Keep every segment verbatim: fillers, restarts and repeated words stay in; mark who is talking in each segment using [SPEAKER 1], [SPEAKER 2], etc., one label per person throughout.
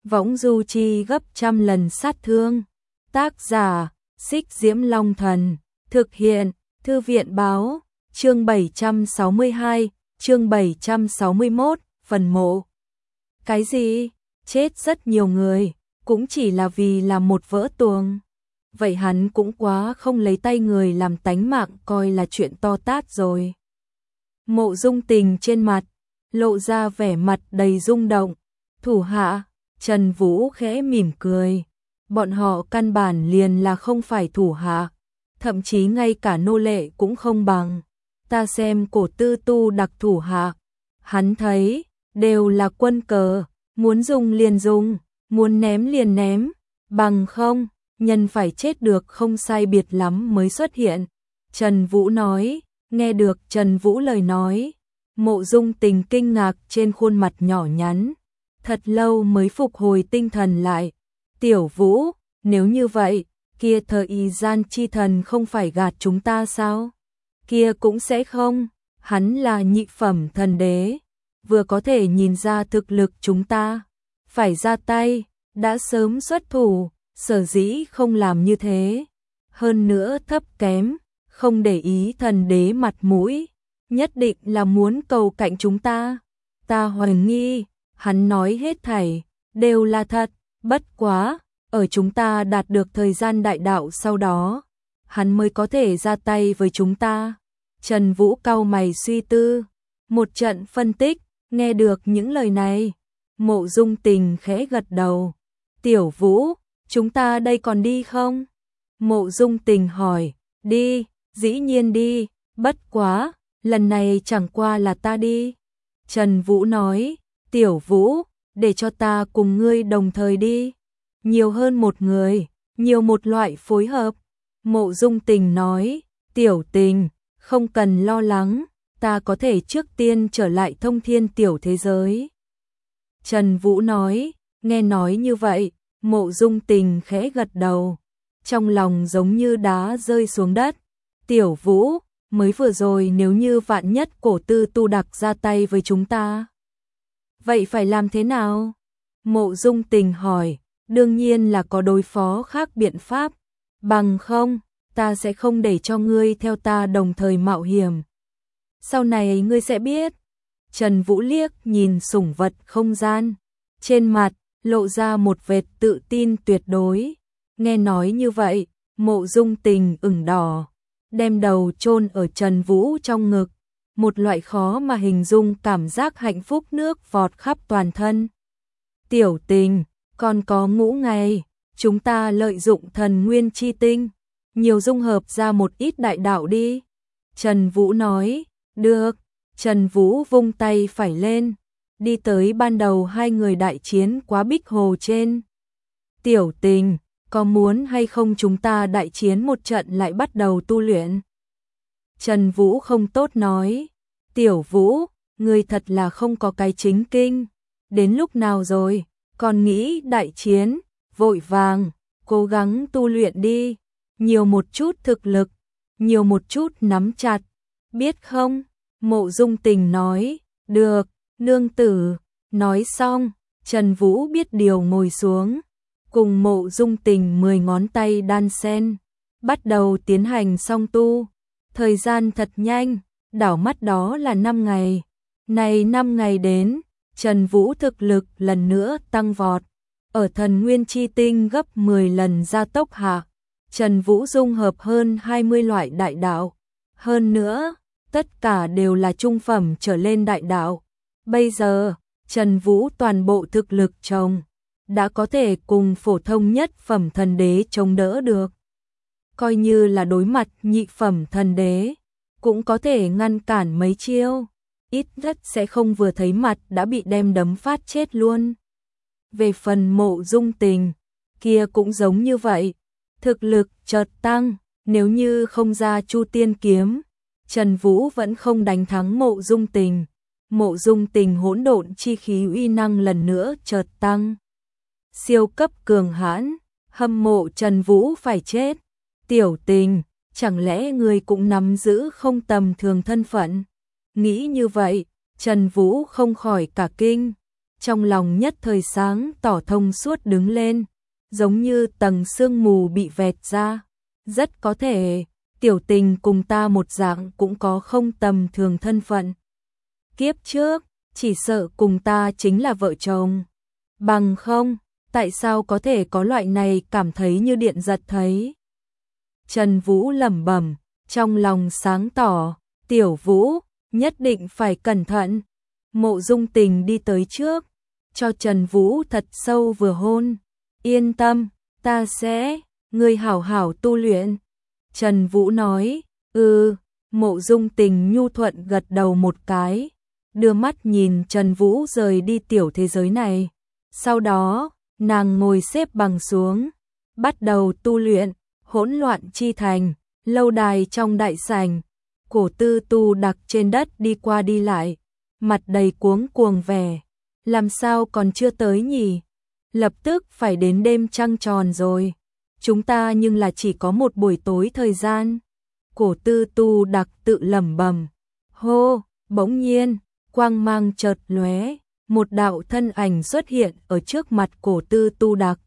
[SPEAKER 1] võng du chi gấp trăm lần sát thương. Tác giả, Xích Diễm Long Thần. Thực hiện, Thư viện báo, chương bảy trăm sáu mươi hai, chương bảy trăm sáu mươi mốt, phần mộ. Cái gì? Chết rất nhiều người, cũng chỉ là vì làm một vỡ tuồng. Vậy hắn cũng quá không lấy tay người làm tánh mạng coi là chuyện to tát rồi. Mộ Dung Tình trên mặt, lộ ra vẻ mặt đầy rung động. Thủ hạ, Trần Vũ khẽ mỉm cười. Bọn họ căn bản liền là không phải thủ hạ, thậm chí ngay cả nô lệ cũng không bằng. Ta xem Cổ Tư Tu đặc thủ hạ, hắn thấy, đều là quân cờ, muốn dùng liền dùng, muốn ném liền ném, bằng không, nhân phải chết được không sai biệt lắm mới xuất hiện. Trần Vũ nói, nghe được Trần Vũ lời nói, Mộ Dung Tình kinh ngạc trên khuôn mặt nhỏ nhắn, thật lâu mới phục hồi tinh thần lại. Tiểu Vũ, nếu như vậy, kia thời gian chi thần không phải gạt chúng ta sao? Kia cũng sẽ không, hắn là nhị phẩm thần đế, vừa có thể nhìn ra thực lực chúng ta, phải ra tay, đã sớm xuất thủ, sở dĩ không làm như thế. Hơn nữa thấp kém, không để ý thần đế mặt mũi, nhất định là muốn cầu cạnh chúng ta. Ta hoài nghi, hắn nói hết thảy, đều là thật, bất quá, ở chúng ta đạt được thời gian đại đạo sau đó, hắn mới có thể ra tay với chúng ta. Trần Vũ cau mày suy tư, một trận phân tích, nghe được những lời này, Mộ Dung Tình khẽ gật đầu. Tiểu Vũ, chúng ta đây còn đi không? Mộ Dung Tình hỏi, đi, dĩ nhiên đi, bất quá, lần này chẳng qua là ta đi. Trần Vũ nói, Tiểu Vũ, để cho ta cùng ngươi đồng thời đi. Nhiều hơn một người, nhiều một loại phối hợp. Mộ Dung Tình nói, Tiểu Tình, không cần lo lắng, ta có thể trước tiên trở lại thông thiên tiểu thế giới. Trần Vũ nói, nghe nói như vậy, Mộ Dung Tình khẽ gật đầu, trong lòng giống như đá rơi xuống đất. Tiểu Vũ, mới vừa rồi nếu như vạn nhất Cổ Tư Tu đặc ra tay với chúng ta, vậy phải làm thế nào? Mộ Dung Tình hỏi, đương nhiên là có đối phó khác biện pháp, bằng không, ta sẽ không để cho ngươi theo ta đồng thời mạo hiểm. Sau này ngươi sẽ biết. Trần Vũ liếc nhìn sủng vật không gian, trên mặt lộ ra một vệt tự tin tuyệt đối. Nghe nói như vậy, Mộ Dung Tình ửng đỏ, đem đầu chôn ở Trần Vũ trong ngực, một loại khó mà hình dung cảm giác hạnh phúc nước vọt khắp toàn thân. Tiểu Tình, còn có ngũ ngày, chúng ta lợi dụng thần nguyên chi tinh, nhiều dung hợp ra một ít đại đạo đi. Trần Vũ nói, được. Trần Vũ vung tay phải lên, đi tới ban đầu hai người đại chiến quá Bích Hồ trên. Tiểu Tình, có muốn hay không chúng ta đại chiến một trận lại bắt đầu tu luyện? Trần Vũ không tốt nói, Tiểu Vũ, ngươi thật là không có cái chính kinh, đến lúc nào rồi, còn nghĩ đại chiến, vội vàng, cố gắng tu luyện đi, nhiều một chút thực lực, nhiều một chút nắm chặt, biết không? Mộ Dung Tình nói, được, nương tử. Nói xong, Trần Vũ biết điều ngồi xuống, cùng Mộ Dung Tình mười ngón tay đan sen, bắt đầu tiến hành song tu. Thời gian thật nhanh, đảo mắt đó là năm ngày. Này năm ngày đến, Trần Vũ thực lực lần nữa tăng vọt, ở thần nguyên chi tinh gấp mười lần gia tốc hạ. Trần Vũ dung hợp hơn hai mươi loại đại đạo, hơn nữa, tất cả đều là trung phẩm trở lên đại đạo. Bây giờ, Trần Vũ toàn bộ thực lực trồng, đã có thể cùng phổ thông nhất phẩm thần đế chống đỡ được. Coi như là đối mặt nhị phẩm thần đế, cũng có thể ngăn cản mấy chiêu, ít nhất sẽ không vừa thấy mặt đã bị đem đấm phát chết luôn. Về phần Mộ Dung Tình, kia cũng giống như vậy, thực lực chợt tăng, nếu như không ra Chu Tiên kiếm, Trần Vũ vẫn không đánh thắng Mộ Dung Tình. Mộ Dung Tình hỗn độn chi khí uy năng lần nữa chợt tăng, siêu cấp cường hãn, hâm mộ Trần Vũ phải chết. Tiểu Tình, chẳng lẽ người cũng nắm giữ không tầm thường thân phận? Nghĩ như vậy, Trần Vũ không khỏi cả kinh. trong lòng nhất thời sáng tỏ thông suốt đứng lên, giống như tầng sương mù bị vẹt ra. Rất có thể, tiểu tình cùng ta một dạng cũng có không tầm thường thân phận. Kiếp trước, chỉ sợ cùng ta chính là vợ chồng. Bằng không, tại sao có thể có loại này cảm thấy như điện giật thấy. Trần Vũ lẩm bẩm, trong lòng sáng tỏ, tiểu Vũ, nhất định phải cẩn thận. Mộ Dung Tình đi tới trước, cho Trần Vũ thật sâu vừa hôn. Yên tâm, ta sẽ, ngươi hảo hảo tu luyện. Trần Vũ nói, ừ, Mộ Dung Tình nhu thuận gật đầu một cái, đưa mắt nhìn Trần Vũ rời đi tiểu thế giới này. Sau đó, nàng ngồi xếp bằng xuống, bắt đầu tu luyện. Hỗn loạn chi thành, lâu đài trong đại sảnh, Cổ Tư Tu Đặc trên đất đi qua đi lại, mặt đầy cuống cuồng vẻ. Làm sao còn chưa tới nhỉ? Lập tức phải đến đêm trăng tròn rồi. Chúng ta nhưng là chỉ có một buổi tối thời gian. Cổ Tư Tu Đặc tự lẩm bẩm. Hô, bỗng nhiên, quang mang chợt lóe, một đạo thân ảnh xuất hiện ở trước mặt Cổ Tư Tu Đặc.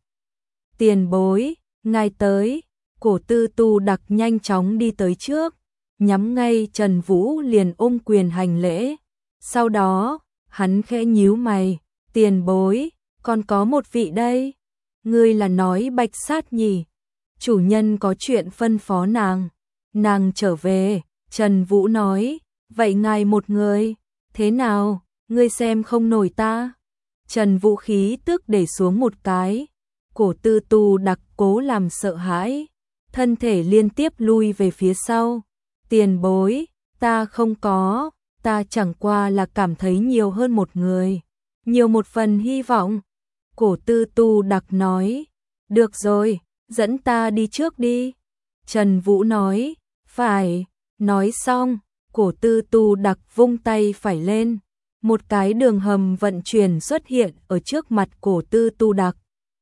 [SPEAKER 1] Tiền bối, ngài tới. Cổ Tư Tu Đặc nhanh chóng đi tới trước, nhắm ngay Trần Vũ liền ôm quyền hành lễ. Sau đó, hắn khẽ nhíu mày, tiền bối, còn có một vị đây. Ngươi là nói Bạch Sát nhỉ? Chủ nhân có chuyện phân phó nàng. Nàng trở về, Trần Vũ nói, vậy ngài một người, thế nào, ngươi xem không nổi ta. Trần Vũ khí tức để xuống một cái, Cổ Tư Tu Đặc cố làm sợ hãi. Thân thể liên tiếp lui về phía sau. Tiền bối, ta không có, ta chẳng qua là cảm thấy nhiều hơn một người, nhiều một phần hy vọng. Cổ Tư Tu Đặc nói, được rồi, dẫn ta đi trước đi. Trần Vũ nói, phải. Nói xong, Cổ Tư Tu Đặc vung tay phải lên, một cái đường hầm vận chuyển xuất hiện ở trước mặt Cổ Tư Tu Đặc.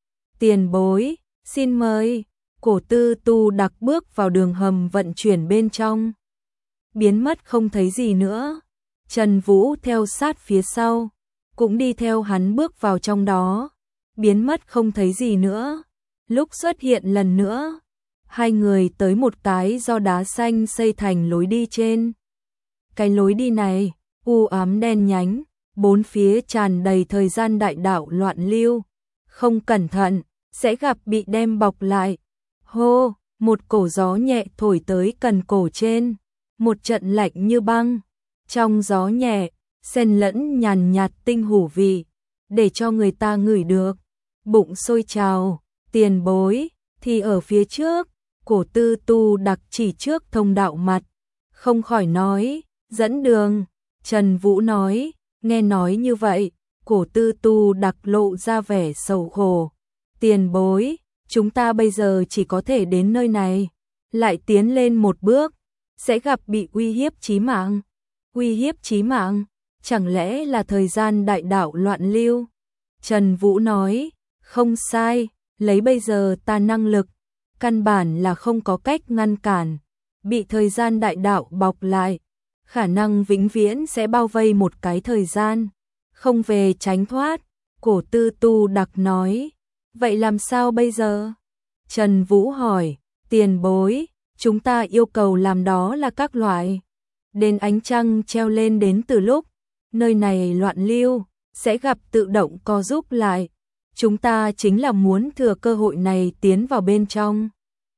[SPEAKER 1] Tiền bối, xin mời. Cổ Tư Tu Đặc bước vào đường hầm vận chuyển bên trong, biến mất không thấy gì nữa. Trần Vũ theo sát phía sau, cũng đi theo hắn bước vào trong đó, biến mất không thấy gì nữa. Lúc xuất hiện lần nữa, hai người tới một cái do đá xanh xây thành lối đi trên. Cái lối đi này, u ám đen nhánh, bốn phía tràn đầy thời gian đại đạo loạn lưu, không cẩn thận sẽ gặp bị đem bọc lại. Hô, một cổ gió nhẹ thổi tới cần cổ trên, một trận lạnh như băng. Trong gió nhẹ, xen lẫn nhàn nhạt tinh hủ vị, để cho người ta ngửi được. Bụng sôi trào, tiền bối, thì ở phía trước. Cổ Tư Tu Đặc chỉ trước thông đạo mặt, không khỏi nói, dẫn đường. Trần Vũ nói, nghe nói như vậy, Cổ Tư Tu Đặc lộ ra vẻ sầu khổ. Tiền bối, chúng ta bây giờ chỉ có thể đến nơi này, lại tiến lên một bước, sẽ gặp bị uy hiếp chí mạng. Uy hiếp chí mạng, chẳng lẽ là thời gian đại đạo loạn lưu? Trần Vũ nói, không sai, lấy bây giờ ta năng lực, căn bản là không có cách ngăn cản, bị thời gian đại đạo bọc lại, khả năng vĩnh viễn sẽ bao vây một cái thời gian, không về tránh thoát. Cổ Tư Tu Đặc nói, vậy làm sao bây giờ? Trần Vũ hỏi, tiền bối, chúng ta yêu cầu làm đó là các loại đèn ánh trăng treo lên đến từ lúc nơi này loạn lưu, sẽ gặp tự động co rút lại. Chúng ta chính là muốn thừa cơ hội này tiến vào bên trong.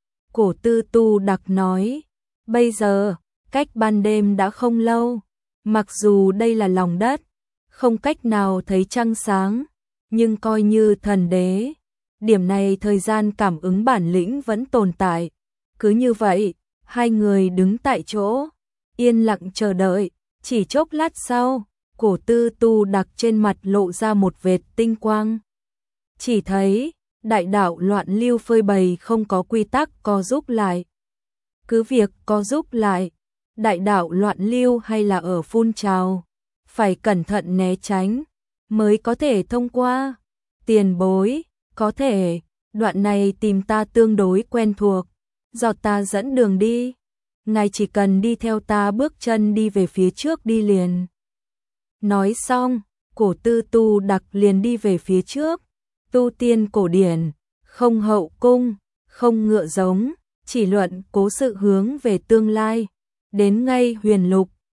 [SPEAKER 1] Cổ Tư Tu Đặc nói, bây giờ, cách ban đêm đã không lâu, mặc dù đây là lòng đất, không cách nào thấy trăng sáng, nhưng coi như thần đế, điểm này thời gian cảm ứng bản lĩnh vẫn tồn tại. Cứ như vậy, hai người đứng tại chỗ, yên lặng chờ đợi. Chỉ chốc lát sau, Cổ Tư Tu Đặc trên mặt lộ ra một vệt tinh quang. Chỉ thấy, đại đạo loạn lưu phơi bày không có quy tắc co rút lại. Cứ việc co rút lại, đại đạo loạn lưu hay là ở phun trào, phải cẩn thận né tránh, mới có thể thông qua. Tiền bối, có thể, đoạn này tìm ta tương đối quen thuộc, do ta dẫn đường đi. Ngài chỉ cần đi theo ta bước chân đi về phía trước đi liền. Nói xong, cổ tư tu đặc liền đi về phía trước, tu tiên cổ điển, không hậu cung, không ngựa giống, chỉ luận cố sự hướng về tương lai, đến ngay huyền lục,